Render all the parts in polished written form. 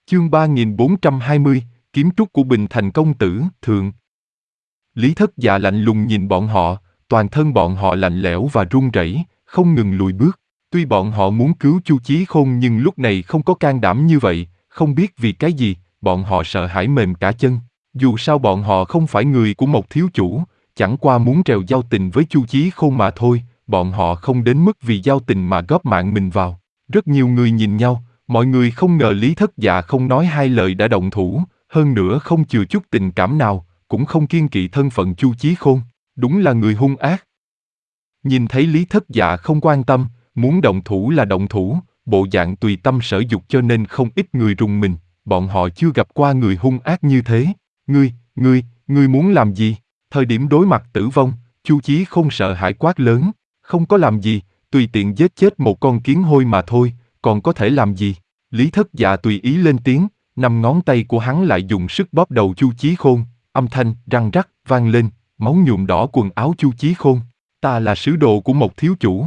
Chương 3420, kiếm trúc của Bình Thành công tử, thượng. Lý Thất Dạ lạnh lùng nhìn bọn họ, toàn thân bọn họ lạnh lẽo và run rẩy, không ngừng lùi bước. Tuy bọn họ muốn cứu Chu Chí Khôn nhưng lúc này không có can đảm như vậy, không biết vì cái gì, bọn họ sợ hãi mềm cả chân. Dù sao bọn họ không phải người của một thiếu chủ, chẳng qua muốn trèo giao tình với Chu Chí Khôn mà thôi, bọn họ không đến mức vì giao tình mà góp mạng mình vào. Rất nhiều người nhìn nhau, mọi người không ngờ Lý Thất Dạ không nói hai lời đã động thủ, hơn nữa không chừa chút tình cảm nào, cũng không kiêng kỵ thân phận Chu Chí Khôn, đúng là người hung ác. Nhìn thấy Lý Thất Dạ không quan tâm, muốn động thủ là động thủ, bộ dạng tùy tâm sở dục cho nên không ít người rùng mình, bọn họ chưa gặp qua người hung ác như thế. Ngươi muốn làm gì? Thời điểm đối mặt tử vong, Chu Chí Khôn sợ hãi quát lớn, không có làm gì, tùy tiện giết chết một con kiến hôi mà thôi, còn có thể làm gì? Lý Thất Dạ tùy ý lên tiếng, 5 ngón tay của hắn lại dùng sức bóp đầu Chu Chí Khôn, âm thanh răng rắc vang lên, máu nhuộm đỏ quần áo Chu Chí Khôn. Ta là sứ đồ của một thiếu chủ,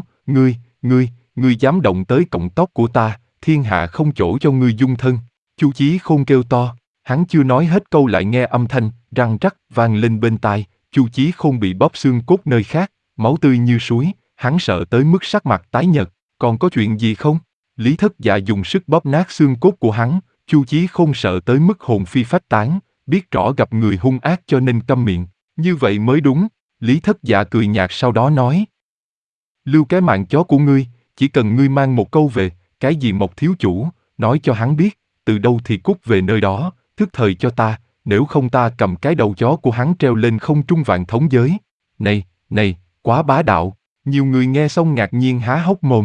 ngươi dám động tới cọng tóc của ta, thiên hạ không chỗ cho ngươi dung thân. Chu Chí Khôn kêu to, hắn chưa nói hết câu lại nghe âm thanh răng rắc vang lên bên tai, Chu Chí Khôn bị bóp xương cốt nơi khác, máu tươi như suối, hắn sợ tới mức sắc mặt tái nhợt, còn có chuyện gì không? Lý Thất Dạ dùng sức bóp nát xương cốt của hắn, Chu Chí Khôn sợ tới mức hồn phi phách tán, biết rõ gặp người hung ác cho nên câm miệng, như vậy mới đúng. Lý Thất Dạ cười nhạt sau đó nói, lưu cái mạng chó của ngươi, chỉ cần ngươi mang một câu về, cái gì một thiếu chủ, nói cho hắn biết, từ đâu thì cút về nơi đó, thức thời cho ta, nếu không ta cầm cái đầu chó của hắn treo lên không trung vạn thống giới. Này, quá bá đạo, nhiều người nghe xong ngạc nhiên há hốc mồm,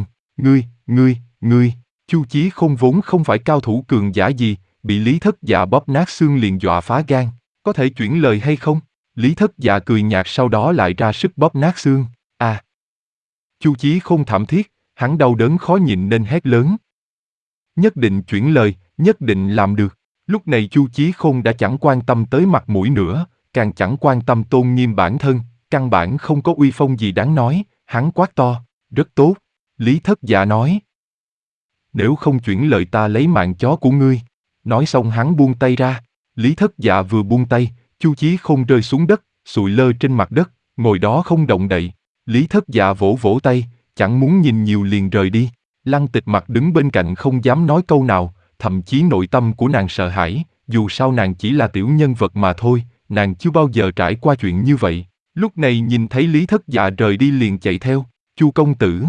ngươi, Chu Chí Khôn vốn không phải cao thủ cường giả gì, bị Lý Thất Dạ bóp nát xương liền dọa phá gan, có thể chuyển lời hay không? Lý Thất Dạ cười nhạt sau đó lại ra sức bóp nát xương, Chu Chí Khôn thảm thiết, hắn đau đớn khó nhịn nên hét lớn. Nhất định chuyển lời, nhất định làm được. Lúc này Chu Chí Khôn đã chẳng quan tâm tới mặt mũi nữa, càng chẳng quan tâm tôn nghiêm bản thân, căn bản không có uy phong gì đáng nói, hắn quát to, rất tốt. Lý Thất Dạ nói, nếu không chuyển lời ta lấy mạng chó của ngươi. Nói xong hắn buông tay ra, Lý Thất Dạ vừa buông tay, Chu Chí Khôn rơi xuống đất, sụi lơ trên mặt đất, ngồi đó không động đậy. Lý Thất Dạ vỗ vỗ tay, chẳng muốn nhìn nhiều liền rời đi. Lăng Tịch Mặc đứng bên cạnh không dám nói câu nào, thậm chí nội tâm của nàng sợ hãi, dù sao nàng chỉ là tiểu nhân vật mà thôi, nàng chưa bao giờ trải qua chuyện như vậy. Lúc này nhìn thấy Lý Thất Dạ rời đi liền chạy theo, Chu công tử.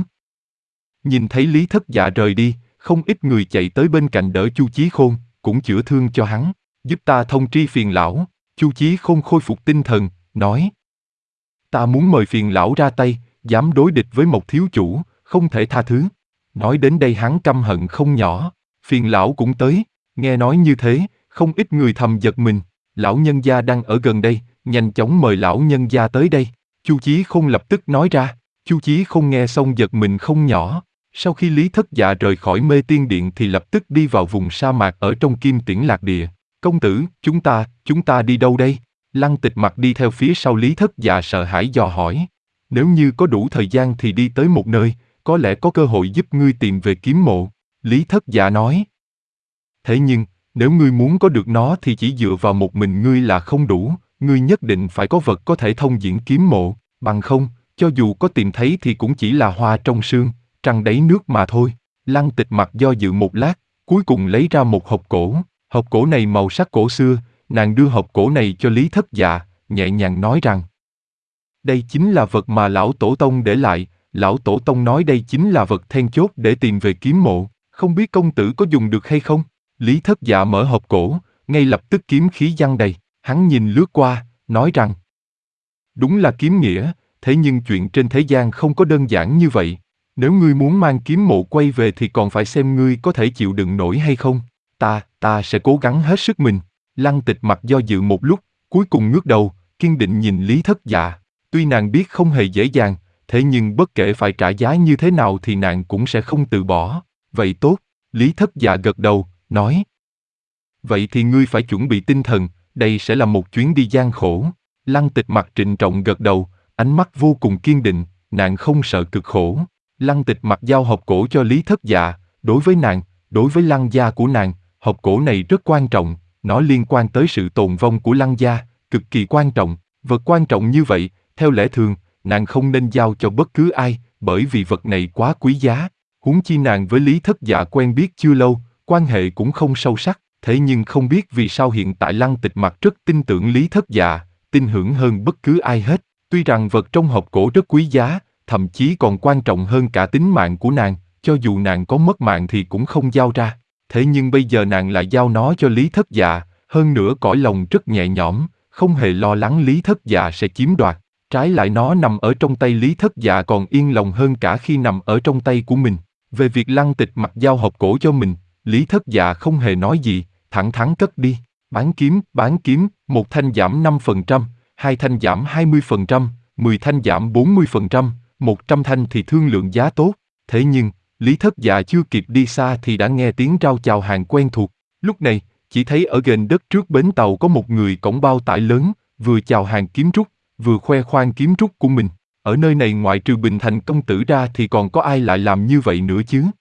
Nhìn thấy Lý Thất Dạ rời đi, không ít người chạy tới bên cạnh đỡ Chu Chí Khôn, cũng chữa thương cho hắn, giúp ta thông tri phiền lão. Chu Chí Khôn khôi phục tinh thần, nói, ta muốn mời phiền lão ra tay, dám đối địch với một thiếu chủ, không thể tha thứ. Nói đến đây hắn căm hận không nhỏ, phiền lão cũng tới, nghe nói như thế, không ít người thầm giật mình, lão nhân gia đang ở gần đây, nhanh chóng mời lão nhân gia tới đây. Chu Chí Khôn lập tức nói ra, Chu Chí Khôn nghe xong giật mình không nhỏ. Sau khi Lý Thất Dạ rời khỏi Mê Tiên Điện thì lập tức đi vào vùng sa mạc ở trong Kim Tiễn Lạc Địa. Công tử, chúng ta đi đâu đây? Lăng Tịch Mặc đi theo phía sau Lý Thất Dạ sợ hãi dò hỏi. Nếu như có đủ thời gian thì đi tới một nơi, có lẽ có cơ hội giúp ngươi tìm về kiếm mộ. Lý Thất Dạ nói. Thế nhưng, nếu ngươi muốn có được nó thì chỉ dựa vào một mình ngươi là không đủ, ngươi nhất định phải có vật có thể thông diễn kiếm mộ, bằng không, cho dù có tìm thấy thì cũng chỉ là hoa trong sương, trăng đáy nước mà thôi. Lăng Tịch Mặc do dự một lát, cuối cùng lấy ra một hộp cổ. Hộp cổ này màu sắc cổ xưa, nàng đưa hộp cổ này cho Lý Thất Dạ, nhẹ nhàng nói rằng, đây chính là vật mà lão tổ tông để lại, lão tổ tông nói đây chính là vật then chốt để tìm về kiếm mộ, không biết công tử có dùng được hay không? Lý Thất Dạ mở hộp cổ, ngay lập tức kiếm khí giăng đầy, hắn nhìn lướt qua, nói rằng, đúng là kiếm nghĩa, thế nhưng chuyện trên thế gian không có đơn giản như vậy. Nếu ngươi muốn mang kiếm mộ quay về thì còn phải xem ngươi có thể chịu đựng nổi hay không. Ta sẽ cố gắng hết sức mình. Lăng Tịch Mặc do dự một lúc, cuối cùng ngước đầu, kiên định nhìn Lý Thất Dạ. Tuy nàng biết không hề dễ dàng, thế nhưng bất kể phải trả giá như thế nào thì nàng cũng sẽ không từ bỏ. Vậy tốt, Lý Thất Dạ gật đầu, nói. Vậy thì ngươi phải chuẩn bị tinh thần, đây sẽ là một chuyến đi gian khổ. Lăng Tịch Mặc trịnh trọng gật đầu, ánh mắt vô cùng kiên định, nàng không sợ cực khổ. Lăng Tịch Mặc giao hộp cổ cho Lý Thất Dạ, đối với nàng, đối với Lăng gia của nàng, hộp cổ này rất quan trọng, nó liên quan tới sự tồn vong của Lăng gia, cực kỳ quan trọng. Vật quan trọng như vậy, theo lẽ thường, nàng không nên giao cho bất cứ ai, bởi vì vật này quá quý giá. Huống chi nàng với Lý Thất Dạ quen biết chưa lâu, quan hệ cũng không sâu sắc. Thế nhưng không biết vì sao hiện tại Lăng Tịch Mặc rất tin tưởng Lý Thất Dạ, tin tưởng hơn bất cứ ai hết. Tuy rằng vật trong hộp cổ rất quý giá, thậm chí còn quan trọng hơn cả tính mạng của nàng, cho dù nàng có mất mạng thì cũng không giao ra. Thế nhưng bây giờ nàng lại giao nó cho Lý Thất Dạ, hơn nữa cõi lòng rất nhẹ nhõm, không hề lo lắng Lý Thất Dạ sẽ chiếm đoạt. Trái lại nó nằm ở trong tay Lý Thất Dạ còn yên lòng hơn cả khi nằm ở trong tay của mình. Về việc Lăng Tịch Mặc giao hộp cổ cho mình, Lý Thất Dạ không hề nói gì, thẳng thắn cất đi. Bán kiếm, một thanh giảm 5%, hai thanh giảm 20%, 10 thanh giảm 40%, 100 thanh thì thương lượng giá tốt. Thế nhưng, Lý Thất Dạ chưa kịp đi xa thì đã nghe tiếng rao chào hàng quen thuộc. Lúc này, chỉ thấy ở ghềnh đất trước bến tàu có một người cõng bao tải lớn, vừa chào hàng kiếm trúc, vừa khoe khoang kiếm trúc của mình. Ở nơi này ngoại trừ Bình Thành công tử ra thì còn có ai lại làm như vậy nữa chứ?